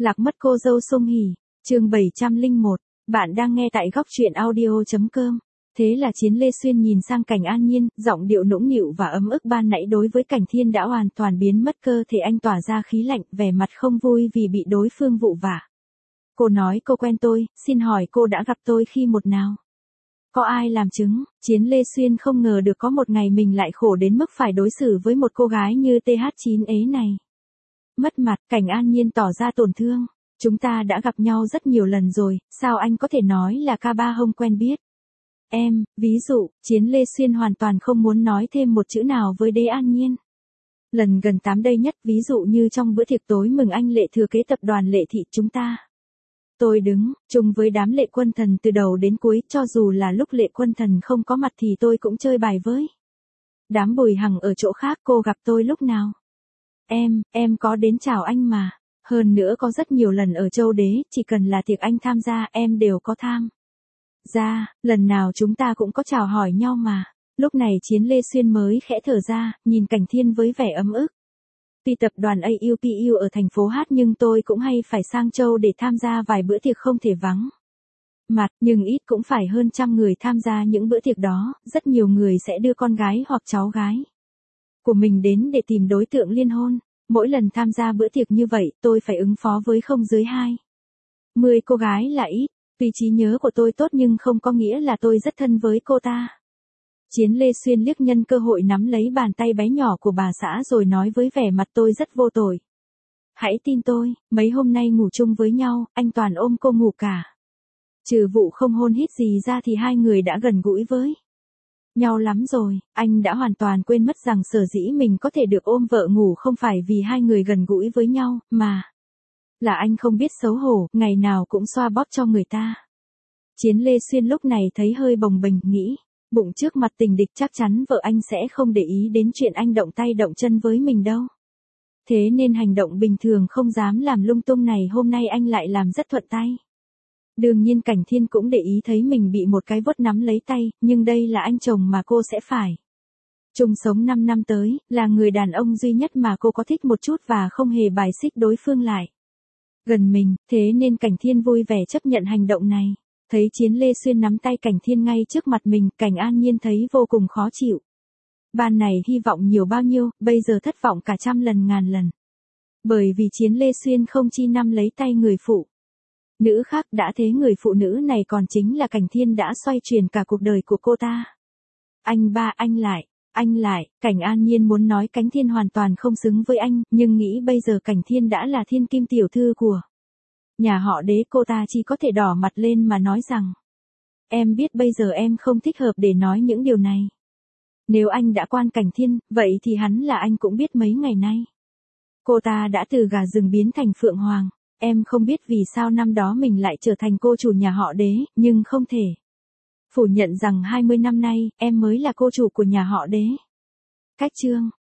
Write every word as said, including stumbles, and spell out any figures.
Lạc mất cô dâu Song Hỷ, chương bảy trăm lẻ một, bạn đang nghe tại góc truyện audio chấm com. Thế là Chiến Lê Xuyên nhìn sang Cảnh An Nhiên, giọng điệu nũng nịu và ấm ức ban nãy đối với Cảnh Thiên đã hoàn toàn biến mất, cơ thể anh tỏa ra khí lạnh, vẻ mặt không vui vì bị đối phương vụ vả. Cô nói cô quen tôi, xin hỏi cô đã gặp tôi khi một nào? Có ai làm chứng? Chiến Lê Xuyên không ngờ được có một ngày mình lại khổ đến mức phải đối xử với một cô gái như T H chín ế này. Mất mặt, Cảnh An Nhiên tỏ ra tổn thương. Chúng ta đã gặp nhau rất nhiều lần rồi, sao anh có thể nói là ca ba không quen biết? Em, ví dụ, Chiến Lê Xuyên hoàn toàn không muốn nói thêm một chữ nào với Đế An Nhiên. Lần gần tám đây nhất, ví dụ như trong bữa tiệc tối mừng anh Lệ thừa kế tập đoàn Lệ Thị chúng ta. Tôi đứng, chung với đám Lệ Quân Thần từ đầu đến cuối, cho dù là lúc Lệ Quân Thần không có mặt thì tôi cũng chơi bài với. Đám Bùi Hằng ở chỗ khác, cô gặp tôi lúc nào? Em, em có đến chào anh mà. Hơn nữa có rất nhiều lần ở Châu Đế, chỉ cần là tiệc anh tham gia, em đều có tham gia, lần nào chúng ta cũng có chào hỏi nhau mà. Lúc này Chiến Lê Xuyên mới khẽ thở ra, nhìn Cảnh Thiên với vẻ ấm ức. Tuy tập đoàn a u pê u ở thành phố Hát nhưng tôi cũng hay phải sang Châu để tham gia vài bữa tiệc không thể vắng mặt, nhưng ít cũng phải hơn trăm người tham gia những bữa tiệc đó, rất nhiều người sẽ đưa con gái hoặc cháu gái của mình đến để tìm đối tượng liên hôn. Mỗi lần tham gia bữa tiệc như vậy, tôi phải ứng phó với không dưới hai mươi cô gái là ít. Tuy trí nhớ của tôi tốt nhưng không có nghĩa là tôi rất thân với cô ta. Chiến Lê Xuyên liếc nhân cơ hội nắm lấy bàn tay bé nhỏ của bà xã rồi nói với vẻ mặt tôi rất vô tội. Hãy tin tôi, mấy hôm nay ngủ chung với nhau, anh toàn ôm cô ngủ cả. Trừ vụ không hôn hít gì ra thì hai người đã gần gũi với nhau lắm rồi. Anh đã hoàn toàn quên mất rằng sở dĩ mình có thể được ôm vợ ngủ không phải vì hai người gần gũi với nhau, mà là anh không biết xấu hổ, ngày nào cũng xoa bóp cho người ta. Chiến Lê Xuyên lúc này thấy hơi bồng bềnh, nghĩ, bụng trước mặt tình địch chắc chắn vợ anh sẽ không để ý đến chuyện anh động tay động chân với mình đâu. Thế nên hành động bình thường không dám làm lung tung này hôm nay anh lại làm rất thuận tay. Đương nhiên Cảnh Thiên cũng để ý thấy mình bị một cái vuốt nắm lấy tay, nhưng đây là anh chồng mà cô sẽ phải chung sống năm năm tới, là người đàn ông duy nhất mà cô có thích một chút và không hề bài xích đối phương lại gần mình, thế nên Cảnh Thiên vui vẻ chấp nhận hành động này. Thấy Chiến Lê Xuyên nắm tay Cảnh Thiên ngay trước mặt mình, Cảnh An Nhiên thấy vô cùng khó chịu. Ban này hy vọng nhiều bao nhiêu, bây giờ thất vọng cả trăm lần ngàn lần. Bởi vì Chiến Lê Xuyên không chi nắm lấy tay người phụ nữ khác, đã thế người phụ nữ này còn chính là Cảnh Thiên đã xoay chuyển cả cuộc đời của cô ta. Anh ba, anh lại, anh lại, Cảnh An Nhiên muốn nói Cảnh Thiên hoàn toàn không xứng với anh, nhưng nghĩ bây giờ Cảnh Thiên đã là thiên kim tiểu thư của nhà họ Đế, cô ta chỉ có thể đỏ mặt lên mà nói rằng, em biết bây giờ em không thích hợp để nói những điều này. Nếu anh đã quan Cảnh Thiên, vậy thì hắn là anh cũng biết mấy ngày nay. Cô ta đã từ gà rừng biến thành phượng hoàng. Em không biết vì sao năm đó mình lại trở thành cô chủ nhà họ Đế, nhưng không thể phủ nhận rằng hai mươi năm nay, em mới là cô chủ của nhà họ Đế. Cách chương